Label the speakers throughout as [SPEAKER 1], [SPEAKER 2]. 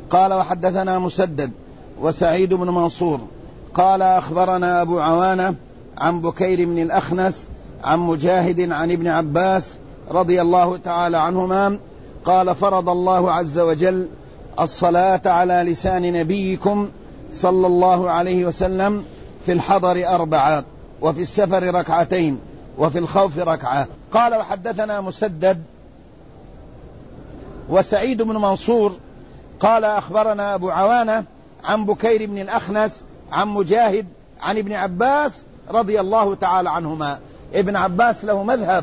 [SPEAKER 1] قال وحدثنا مسدد وسعيد بن منصور قال أخبرنا أبو عوانة عن بكير بن الأخنس عن مجاهد عن ابن عباس رضي الله تعالى عنهما قال فرض الله عز وجل الصلاة على لسان نبيكم صلى الله عليه وسلم في الحضر 4 وفي السفر 2 وفي الخوف 1. قال وحدثنا مسدد وسعيد بن منصور قال أخبرنا أبو عوانة عن بكير بن الأخنس عن مجاهد عن ابن عباس رضي الله تعالى عنهما. ابن عباس له مذهب،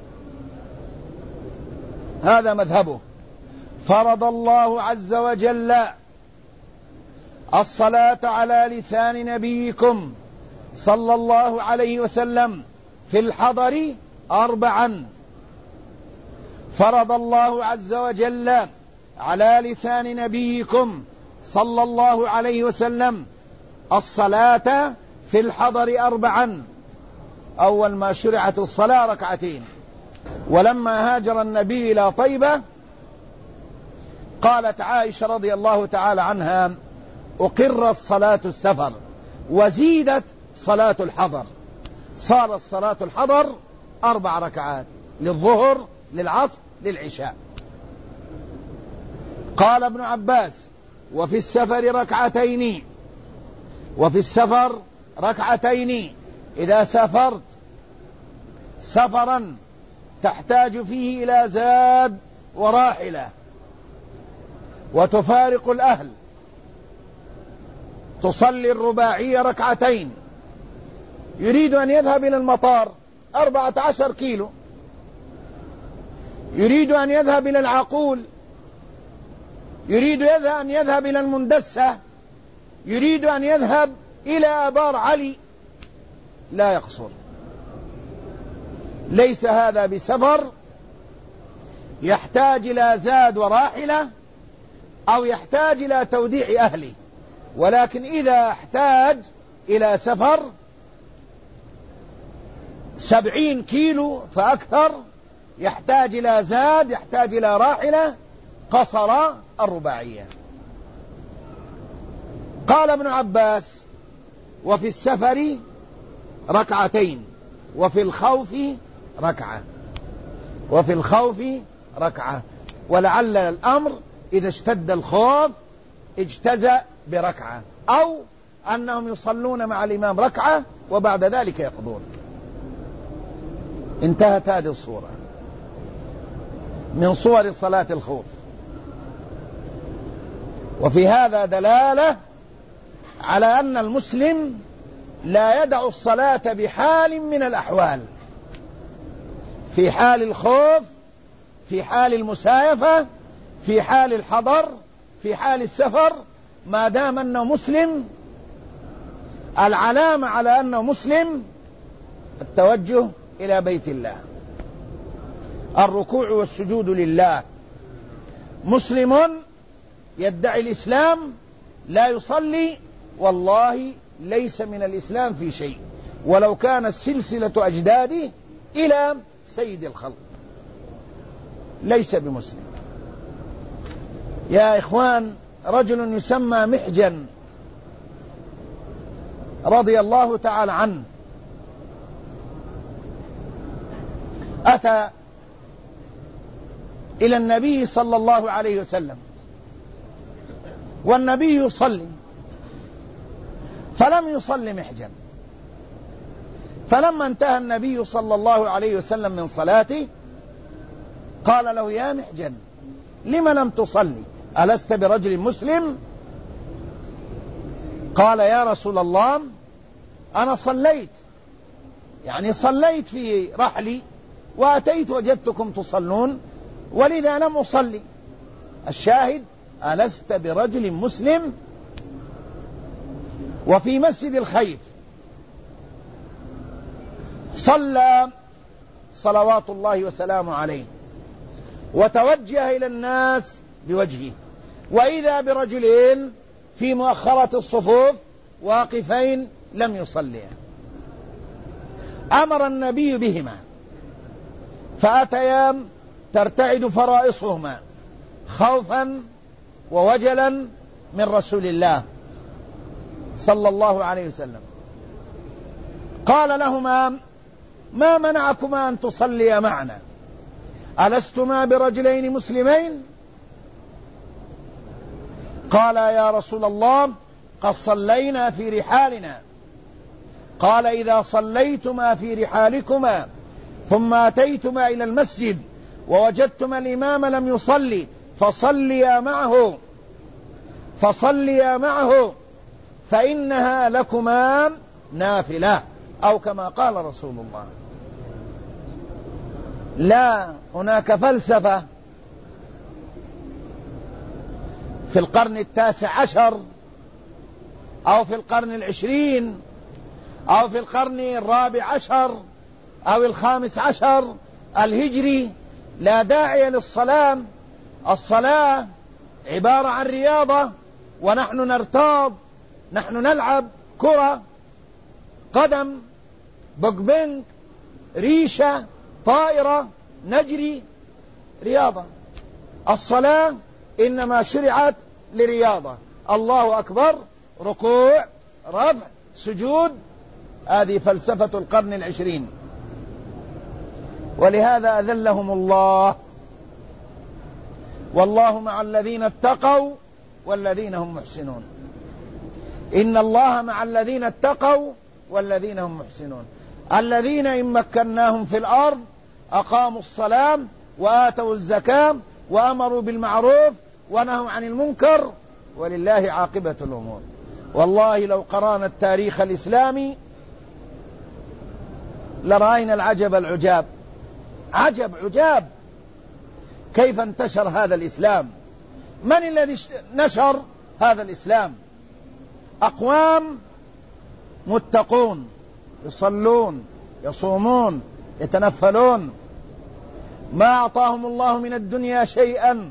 [SPEAKER 1] هذا مذهبه: فرض الله عز وجل الصلاة على لسان نبيكم صلى الله عليه وسلم في الحضر 4. فرض الله عز وجل على لسان نبيكم صلى الله عليه وسلم الصلاة في الحضر 4. أول ما شرعت الصلاة 2. ولما هاجر النبي إلى طيبة قالت عائشة رضي الله تعالى عنها: أقرت صلاة السفر وزيدت صلاة الحضر، صارت صلاة الحضر 4 ركعات للظهر للعصر للعشاء. قال ابن عباس: وفي السفر 2 وفي السفر 2. إذا سافرت سفرا تحتاج فيه إلى زاد وراحلة وتفارق الأهل، تصلي الرباعية 2. يريد أن يذهب إلى المطار 14 كيلو، يريد أن يذهب إلى العقول، يريد أن يذهب إلى المندسة، يريد أن يذهب إلى آبار علي، لا يقصر. ليس هذا بسفر يحتاج إلى زاد وراحلة أو يحتاج إلى توديع أهله، ولكن إذا احتاج إلى سفر 70 كيلو فأكثر يحتاج إلى زاد، يحتاج إلى راحلة، قصر الرباعية. قال ابن عباس: وفي السفر 2 وفي الخوف 1. وفي الخوف 1. ولعل الأمر إذا اشتد الخوف اجتزأ ب1 أو أنهم يصلون مع الإمام 1 وبعد ذلك يقضون. انتهت هذه الصورة من صور صلاة الخوف. وفي هذا دلالة على أن المسلم لا يدع الصلاة بحال من الأحوال، في حال الخوف، في حال المسايفة، في حال الحضر، في حال السفر، ما دام أنه مسلم. العلامة على أنه مسلم التوجه إلى بيت الله، الركوع والسجود لله. مسلم يدعي الإسلام لا يصلي، والله ليس من الإسلام في شيء، ولو كانت سلسلة أجداده إلى سيد الخلق، ليس بمسلم. يا إخوان، رجل يسمى محجن رضي الله تعالى عنه أتى إلى النبي صلى الله عليه وسلم والنبي يصلي، فلم يصلي محجن. فلما انتهى النبي صلى الله عليه وسلم من صلاته قال له: يا محجن، لم لم تصلي؟ ألست برجل مسلم؟ قال: يا رسول الله، أنا صليت، يعني صليت في رحلي وأتيت وجدتكم تصلون ولذا لم أصلي. الشاهد: ألست برجل مسلم؟ وفي مسجد الخيف صلى صلوات الله وسلامه عليه وتوجه إلى الناس بوجهه، وإذا برجلين في مؤخرة الصفوف واقفين لم يصليا. أمر النبي بهما فأتيا ترتعد فرائصهما خوفا ووجلا من رسول الله صلى الله عليه وسلم. قال لهما: ما منعكما أن تصليا معنا؟ ألستما برجلين مسلمين؟ قال: يا رسول الله قد صلينا في رحالنا. قال: إذا صليتما في رحالكما ثم أتيتما إلى المسجد ووجدتما الإمام لم يصلي فصليا معه فإنها لكما نافلة، أو كما قال رسول الله. لا هناك فلسفة في القرن 19 أو في القرن 20 أو في القرن 14 أو 15 الهجري لا داعي للصلاة. الصلاة عبارة عن رياضة، ونحن نرتاض، نحن نلعب كرة قدم، بوكبينج، ريشة، طائرة، نجري، رياضة. الصلاة إنما شرعت لرياضة. الله أكبر، ركوع، رفع، سجود، هذه فلسفة القرن 20. ولهذا أذلهم الله. والله مع الذين اتقوا والذين هم محسنون. إن الله مع الذين اتقوا والذين هم محسنون. الذين إن مكناهم في الأرض أقاموا الصلاة وآتوا الزكاة وأمروا بالمعروف ونهوا عن المنكر ولله عاقبة الأمور. والله لو قرأنا التاريخ الإسلامي لرأينا العجب العجاب. عجاب كيف انتشر هذا الإسلام. من الذي نشر هذا الإسلام؟ أقوام متقون يصلون يصومون يتنفلون، ما أعطاهم الله من الدنيا شيئا،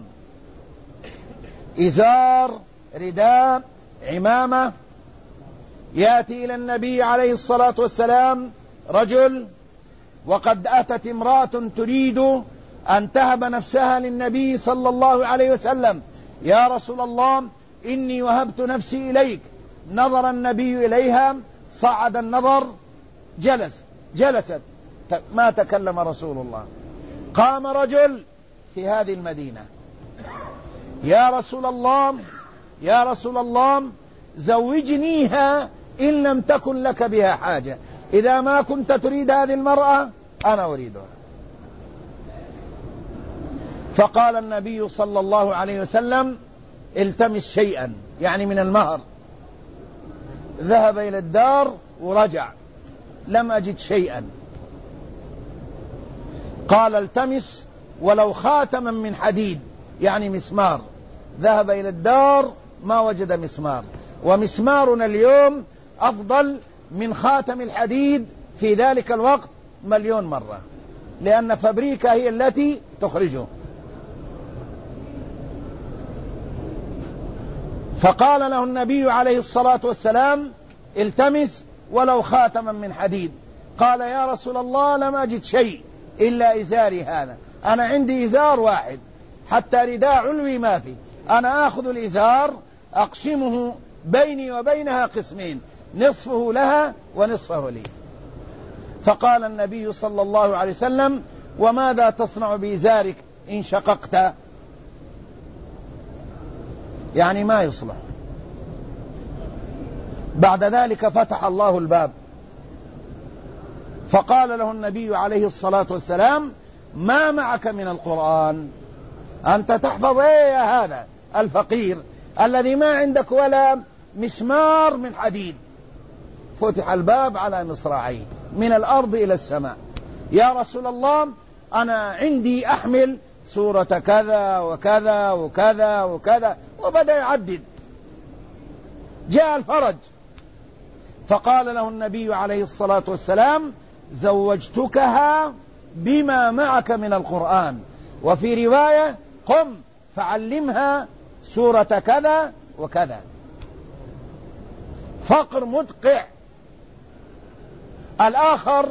[SPEAKER 1] إزار، رداء، عمامة. يأتي إلى النبي عليه الصلاة والسلام رجل وقد أتت امرأة تريد أن تهب نفسها للنبي صلى الله عليه وسلم: يا رسول الله إني وهبت نفسي إليك. نظر النبي إليها، صعد النظر، جلست، ما تكلم رسول الله. قام رجل في هذه المدينة: يا رسول الله زوجنيها إن لم تكن لك بها حاجة. إذا ما كنت تريد هذه المرأة أنا أريدها. فقال النبي صلى الله عليه وسلم: التمس شيئا، يعني من المهر. ذهب إلى الدار ورجع لم أجد شيئا. قال: التمس ولو خاتما من حديد، يعني مسمار. ذهب إلى الدار ما وجد مسمار. ومسمارنا اليوم أفضل من خاتم الحديد في ذلك الوقت 1,000,000 مرة، لأن فابريكا هي التي تخرجه. فقال له النبي عليه الصلاة والسلام: التمس ولو خاتما من حديد. قال: يا رسول الله لم أجد شيء إلا إزاري هذا. أنا عندي إزار واحد، حتى رداء علوي ما في. أنا آخذ الإزار أقسمه بيني وبينها قسمين، نصفه لها ونصفه لي. فقال النبي صلى الله عليه وسلم: وماذا تصنع بإزارك إن شققت؟ يعني ما يصلح. بعد ذلك فتح الله الباب، فقال له النبي عليه الصلاة والسلام: ما معك من القرآن؟ أنت تحفظ إيه يا هذا الفقير الذي ما عندك ولا مسمار من حديد؟ فتح الباب على مصراعيه من الأرض إلى السماء. يا رسول الله أنا عندي أحمل سورة كذا وكذا وكذا وكذا، وبدأ يعدد. جاء الفرج، فقال له النبي عليه الصلاة والسلام: زوجتكها بما معك من القرآن. وفي رواية: قم فعلمها سورة كذا وكذا. فقر مدقع. الآخر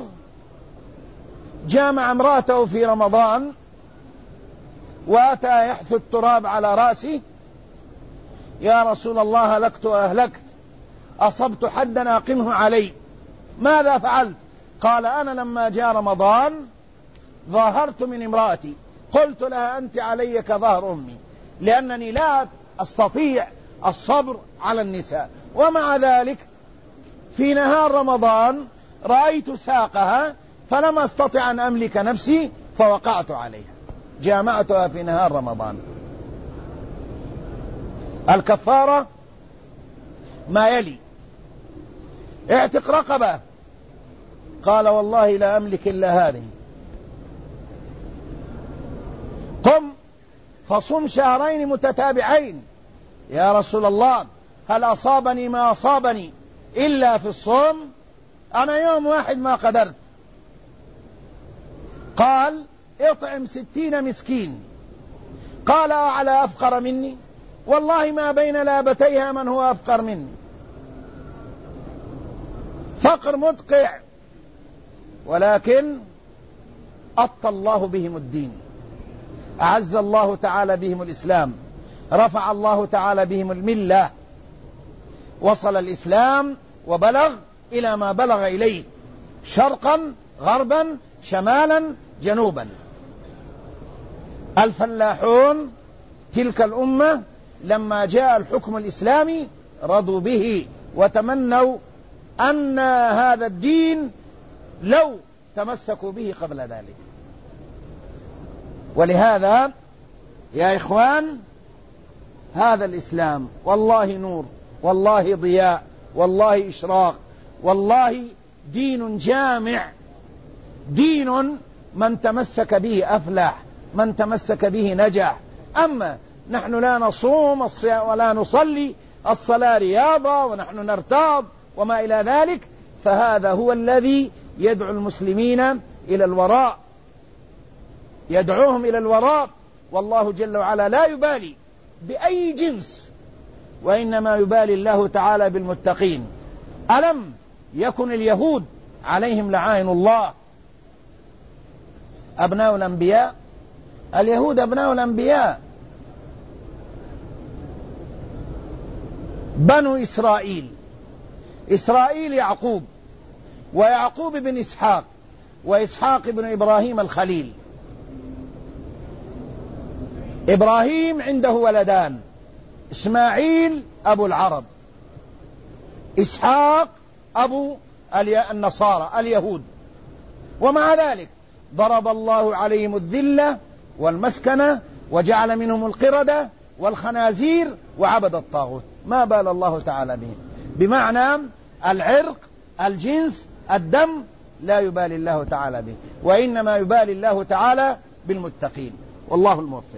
[SPEAKER 1] جامع امرأته في رمضان وأتى يحث التراب على رأسه يا رسول الله هلكت وأهلكت، أصبت حدا أقمه علي، ماذا فعلت؟ قال أنا لما جاء رمضان ظاهرت من امرأتي، قلت لها أنت علي كظهر أمي، لأنني لا أستطيع الصبر على النساء، ومع ذلك في نهار رمضان رأيت ساقها فلم أستطع أن أملك نفسي فوقعت عليها، جامعتها في نهار رمضان. الكفارة ما يلي: اعتق رقبة، قال والله لا أملك إلا هذه. قم فصم شهرين متتابعين، يا رسول الله هل أصابني ما أصابني إلا في الصوم؟ أنا يوم واحد ما قدرت. قال اطعم 60 مسكين. قال أعلى أفقر مني؟ والله ما بين لابتيها من هو أفقر مني. فقر مدقع، ولكن أطى الله بهم الدين، أعز الله تعالى بهم الإسلام، رفع الله تعالى بهم الملة، وصل الإسلام وبلغ إلى ما بلغ إليه شرقا غربا شمالا جنوبا. الفلاحون تلك الأمة لما جاء الحكم الإسلامي رضوا به وتمنوا أن هذا الدين لو تمسكوا به قبل ذلك. ولهذا يا إخوان هذا الإسلام والله نور، والله ضياء، والله إشراق، والله دين جامع، دين من تمسك به أفلح، من تمسك به نجح. أما نحن لا نصوم ولا نصلي الصلاة رياضة ونحن نرتاض وما إلى ذلك، فهذا هو الذي يدعو المسلمين إلى الوراء، يدعوهم إلى الوراء. والله جل وعلا لا يبالي بأي جنس، وإنما يبالي الله تعالى بالمتقين. ألم يكن اليهود عليهم لعائن الله أبناء الأنبياء؟ اليهود أبناء الأنبياء، بنو إسرائيل، إسرائيل يعقوب، ويعقوب بن إسحاق، وإسحاق بن إبراهيم الخليل. إبراهيم عنده ولدان: إسماعيل أبو العرب، إسحاق أبو النصارى اليهود. ومع ذلك ضرب الله عليهم الذلة والمسكنة وجعل منهم القردة والخنازير وعبد الطاغوت. ما بال الله تعالى بهم؟ بمعنى العرق، الجنس، الدم لا يبالي الله تعالى به، وإنما يبالي الله تعالى بالمتقين، والله الموفق.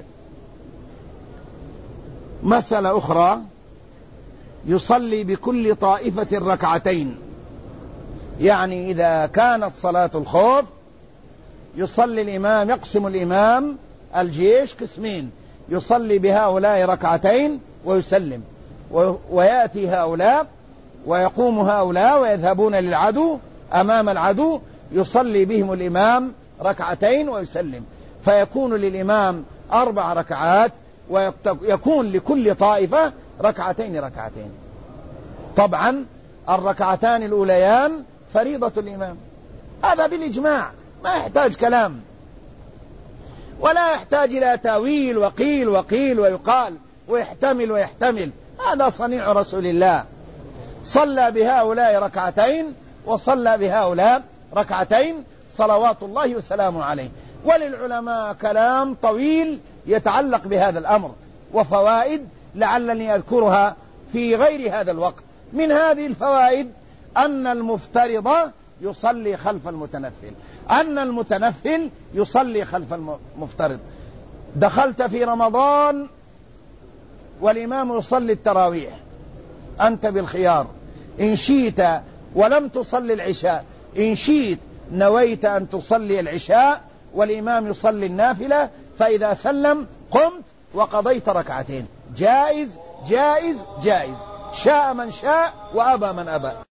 [SPEAKER 1] مسألة أخرى: يصلي بكل طائفة ركعتين، يعني إذا كانت صلاة الخوف يصلي الإمام، يقسم الإمام الجيش قسمين، يصلي بهؤلاء ركعتين ويسلم، ويأتي هؤلاء ويقوم هؤلاء ويذهبون للعدو أمام العدو، يصلي بهم الإمام ركعتين ويسلم، فيكون للإمام 4 ركعات، ويكون لكل طائفة ركعتين ركعتين. طبعا الركعتان الأوليان فريضة الإمام، هذا بالإجماع، ما يحتاج كلام ولا يحتاج إلى تاويل وقيل وقيل ويقال ويحتمل. هذا صنيع رسول الله، صلى بهؤلاء ركعتين وصلى بهؤلاء ركعتين صلوات الله وسلامه عليه. وللعلماء كلام طويل يتعلق بهذا الأمر وفوائد لعلني أذكرها في غير هذا الوقت. من هذه الفوائد أن المفترض يصلي خلف المتنفل، أن المتنفل يصلي خلف المفترض. دخلت في رمضان والإمام يصلي التراويح، أنت بالخيار، إن شئت ولم تصلي العشاء، إن شئت نويت أن تصلي العشاء والإمام يصلي النافلة، فإذا سلم قمت وقضيت ركعتين، جائز جائز جائز، شاء من شاء وأبى من أبى.